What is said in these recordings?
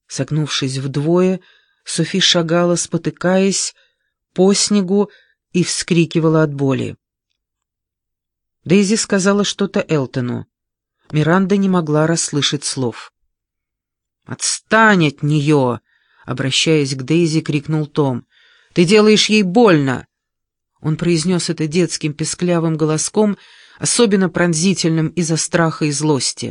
Согнувшись вдвое, Софи шагала, спотыкаясь, по снегу и вскрикивала от боли. Дейзи сказала что-то Элтону. Миранда не могла расслышать слов. «Отстань от нее!» — обращаясь к Дейзи, крикнул Том. «Ты делаешь ей больно!» Он произнес это детским песклявым голоском, особенно пронзительным из-за страха и злости.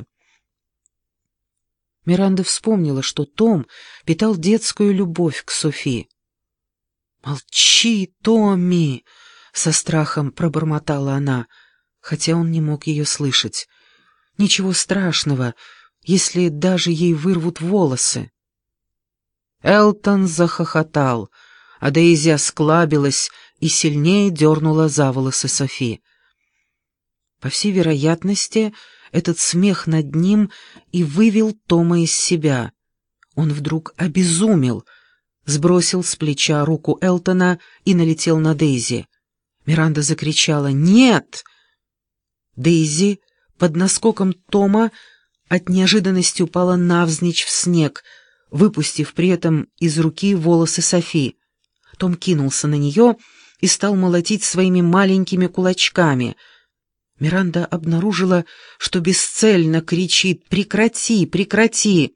Миранда вспомнила, что Том питал детскую любовь к Софи. «Молчи, Томми!» — со страхом пробормотала она, хотя он не мог ее слышать. «Ничего страшного, если даже ей вырвут волосы». Элтон захохотал, а Дейзи осклабилась и сильнее дернула за волосы Софи. По всей вероятности, этот смех над ним и вывел Тома из себя. Он вдруг обезумел, сбросил с плеча руку Элтона и налетел на Дейзи. Миранда закричала «Нет!». Дейзи под наскоком Тома от неожиданности упала навзничь в снег, выпустив при этом из руки волосы Софи. Том кинулся на нее и стал молотить своими маленькими кулачками. Миранда обнаружила, что бесцельно кричит «Прекрати! Прекрати!».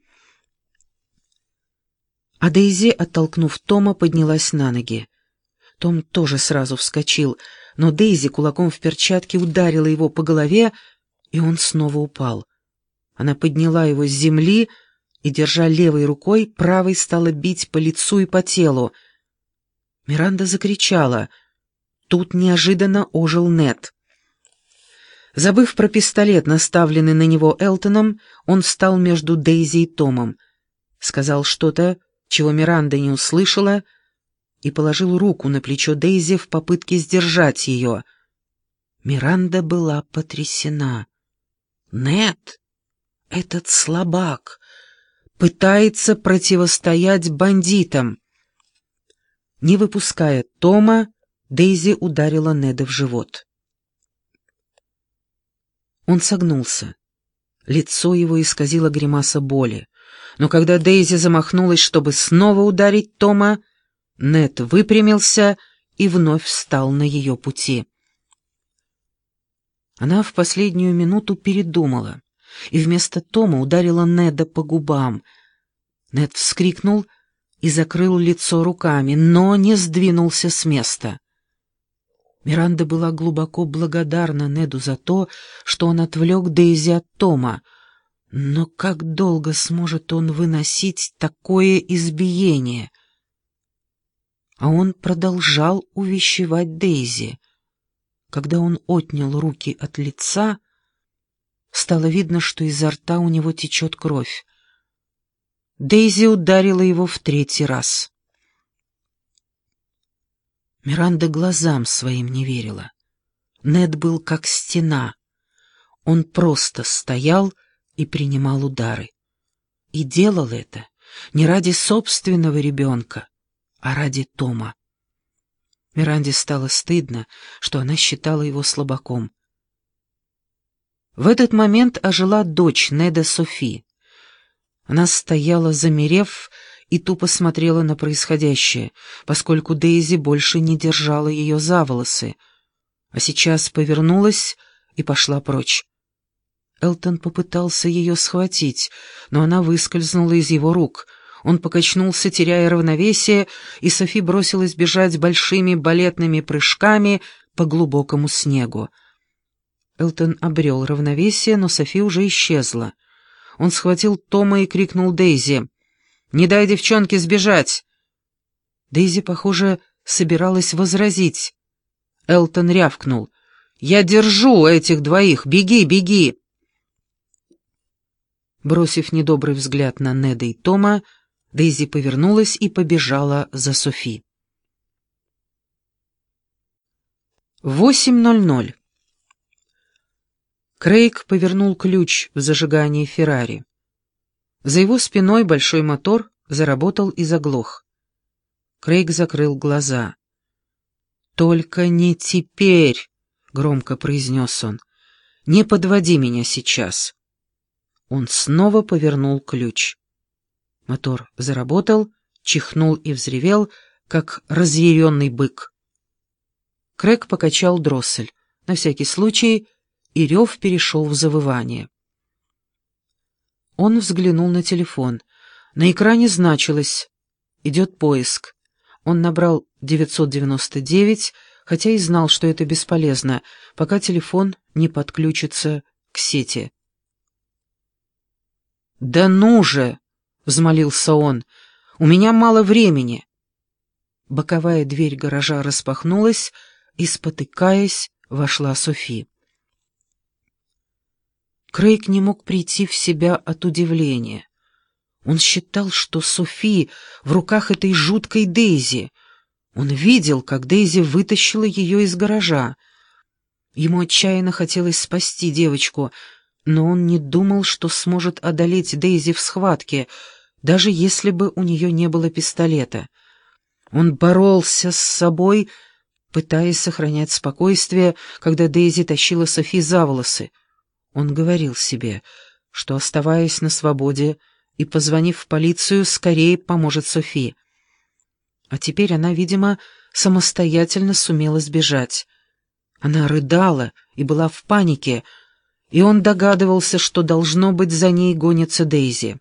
А Дейзи, оттолкнув Тома, поднялась на ноги. Том тоже сразу вскочил, но Дейзи кулаком в перчатке ударила его по голове, и он снова упал. Она подняла его с земли и, держа левой рукой, правой стала бить по лицу и по телу. Миранда закричала. Тут неожиданно ожил Нед. Забыв про пистолет, наставленный на него Элтоном, он встал между Дейзи и Томом, сказал что-то, чего Миранда не услышала, и положил руку на плечо Дейзи в попытке сдержать ее. Миранда была потрясена. Нед, этот слабак, пытается противостоять бандитам. Не выпуская Тома, Дейзи ударила Неда в живот. Он согнулся. Лицо его исказило гримаса боли. Но когда Дейзи замахнулась, чтобы снова ударить Тома, Нед выпрямился и вновь встал на ее пути. Она в последнюю минуту передумала и вместо Тома ударила Неда по губам. Нед вскрикнул и закрыл лицо руками, но не сдвинулся с места. Миранда была глубоко благодарна Неду за то, что он отвлек Дейзи от Тома, но как долго сможет он выносить такое избиение? А он продолжал увещевать Дейзи. Когда он отнял руки от лица, стало видно, что изо рта у него течет кровь. Дейзи ударила его в 3-й раз. Миранда глазам своим не верила. Нед был как стена. Он просто стоял и принимал удары. И делал это не ради собственного ребенка, а ради Тома. Миранде стало стыдно, что она считала его слабаком. В этот момент ожила дочь Неда Софи. Она стояла, замерев, и тупо смотрела на происходящее, поскольку Дейзи больше не держала ее за волосы, а сейчас повернулась и пошла прочь. Элтон попытался ее схватить, но она выскользнула из его рук. Он покачнулся, теряя равновесие, и Софи бросилась бежать большими балетными прыжками по глубокому снегу. Элтон обрел равновесие, но Софи уже исчезла. Он схватил Тома и крикнул Дейзи: «Не дай девчонке сбежать!» Дейзи, похоже, собиралась возразить. Элтон рявкнул: «Я держу этих двоих! Беги, беги!» Бросив недобрый взгляд на Неда и Тома, Дейзи повернулась и побежала за Софи. 8:00. Крейг повернул ключ в зажигании Феррари. За его спиной большой мотор заработал и заглох. Крейг закрыл глаза. «Только не теперь», — громко произнес он. «Не подводи меня сейчас». Он снова повернул ключ. Мотор заработал, чихнул и взревел, как разъяренный бык. Крэг покачал дроссель, на всякий случай, и рев перешел в завывание. Он взглянул на телефон. На экране значилось «Идет поиск». Он набрал 999, хотя и знал, что это бесполезно, пока телефон не подключится к сети. «Да ну же!» — взмолился он. «У меня мало времени». Боковая дверь гаража распахнулась, и, спотыкаясь, вошла Софи. Крейг не мог прийти в себя от удивления. Он считал, что Софи в руках этой жуткой Дейзи. Он видел, как Дейзи вытащила ее из гаража. Ему отчаянно хотелось спасти девочку, но он не думал, что сможет одолеть Дейзи в схватке, даже если бы у нее не было пистолета. Он боролся с собой, пытаясь сохранять спокойствие, когда Дейзи тащила Софи за волосы. Он говорил себе, что, оставаясь на свободе и позвонив в полицию, скорее поможет Софи. А теперь она, видимо, самостоятельно сумела сбежать. Она рыдала и была в панике, и он догадывался, что, должно быть, за ней гонится Дейзи.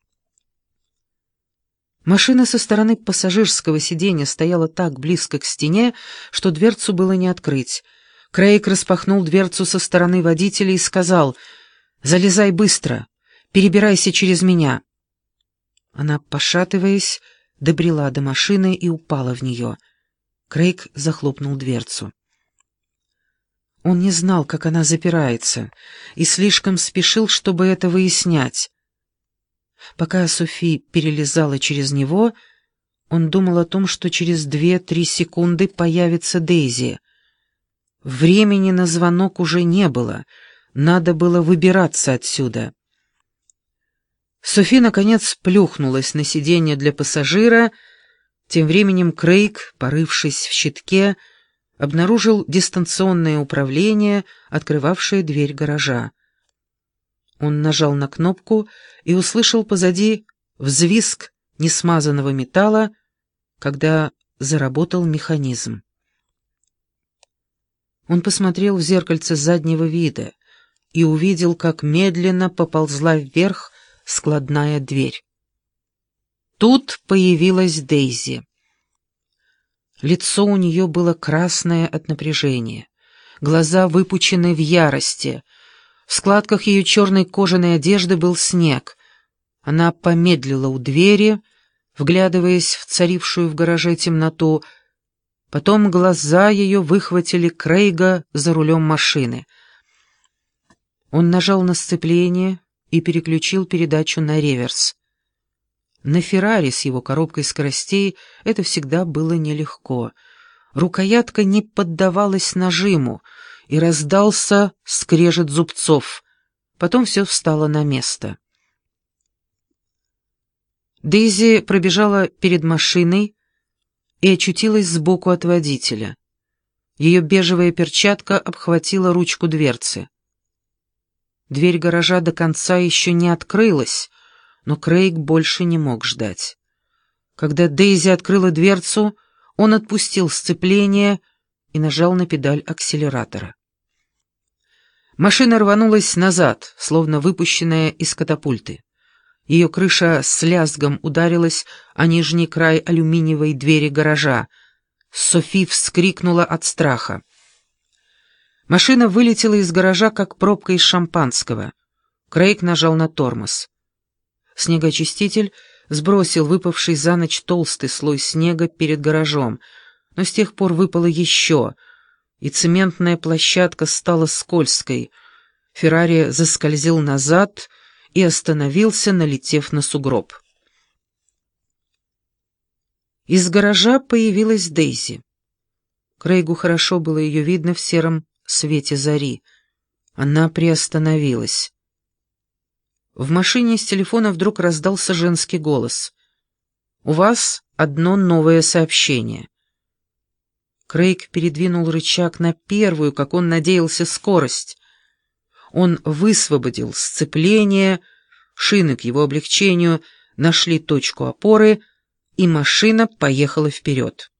Машина со стороны пассажирского сиденья стояла так близко к стене, что дверцу было не открыть. Крейг распахнул дверцу со стороны водителя и сказал: «Залезай быстро, перебирайся через меня». Она, пошатываясь, добрела до машины и упала в нее. Крейг захлопнул дверцу. Он не знал, как она запирается, и слишком спешил, чтобы это выяснять. Пока Софи перелезала через него, он думал о том, что через 2-3 секунды появится Дейзи. Времени на звонок уже не было, надо было выбираться отсюда. Софи, наконец, плюхнулась на сиденье для пассажира. Тем временем Крейг, порывшись в щитке, обнаружил дистанционное управление, открывавшее дверь гаража. Он нажал на кнопку и услышал позади взвизг несмазанного металла, когда заработал механизм. Он посмотрел в зеркальце заднего вида и увидел, как медленно поползла вверх складная дверь. Тут появилась Дейзи. Лицо у нее было красное от напряжения, глаза выпучены в ярости. В складках ее черной кожаной одежды был снег. Она помедлила у двери, вглядываясь в царившую в гараже темноту. Потом глаза ее выхватили Крейга за рулем машины. Он нажал на сцепление и переключил передачу на реверс. На «Феррари» с его коробкой скоростей это всегда было нелегко. Рукоятка не поддавалась нажиму, и раздался скрежет зубцов. Потом все встало на место. Дейзи пробежала перед машиной и очутилась сбоку от водителя. Ее бежевая перчатка обхватила ручку дверцы. Дверь гаража до конца еще не открылась, но Крейг больше не мог ждать. Когда Дейзи открыла дверцу, он отпустил сцепление и нажал на педаль акселератора. Машина рванулась назад, словно выпущенная из катапульты. Ее крыша с лязгом ударилась о нижний край алюминиевой двери гаража. Софи вскрикнула от страха. Машина вылетела из гаража, как пробка из шампанского. Крейг нажал на тормоз. Снегоочиститель сбросил выпавший за ночь толстый слой снега перед гаражом, но с тех пор выпало еще, и цементная площадка стала скользкой. Феррари заскользил назад и остановился, налетев на сугроб. Из гаража появилась Дейзи. Крейгу хорошо было ее видно в сером свете зари. Она приостановилась. В машине с телефона вдруг раздался женский голос. «У вас одно новое сообщение». Крейг передвинул рычаг на первую, как он надеялся, скорость. Он высвободил сцепление, шины к его облегчению нашли точку опоры, и машина поехала вперед.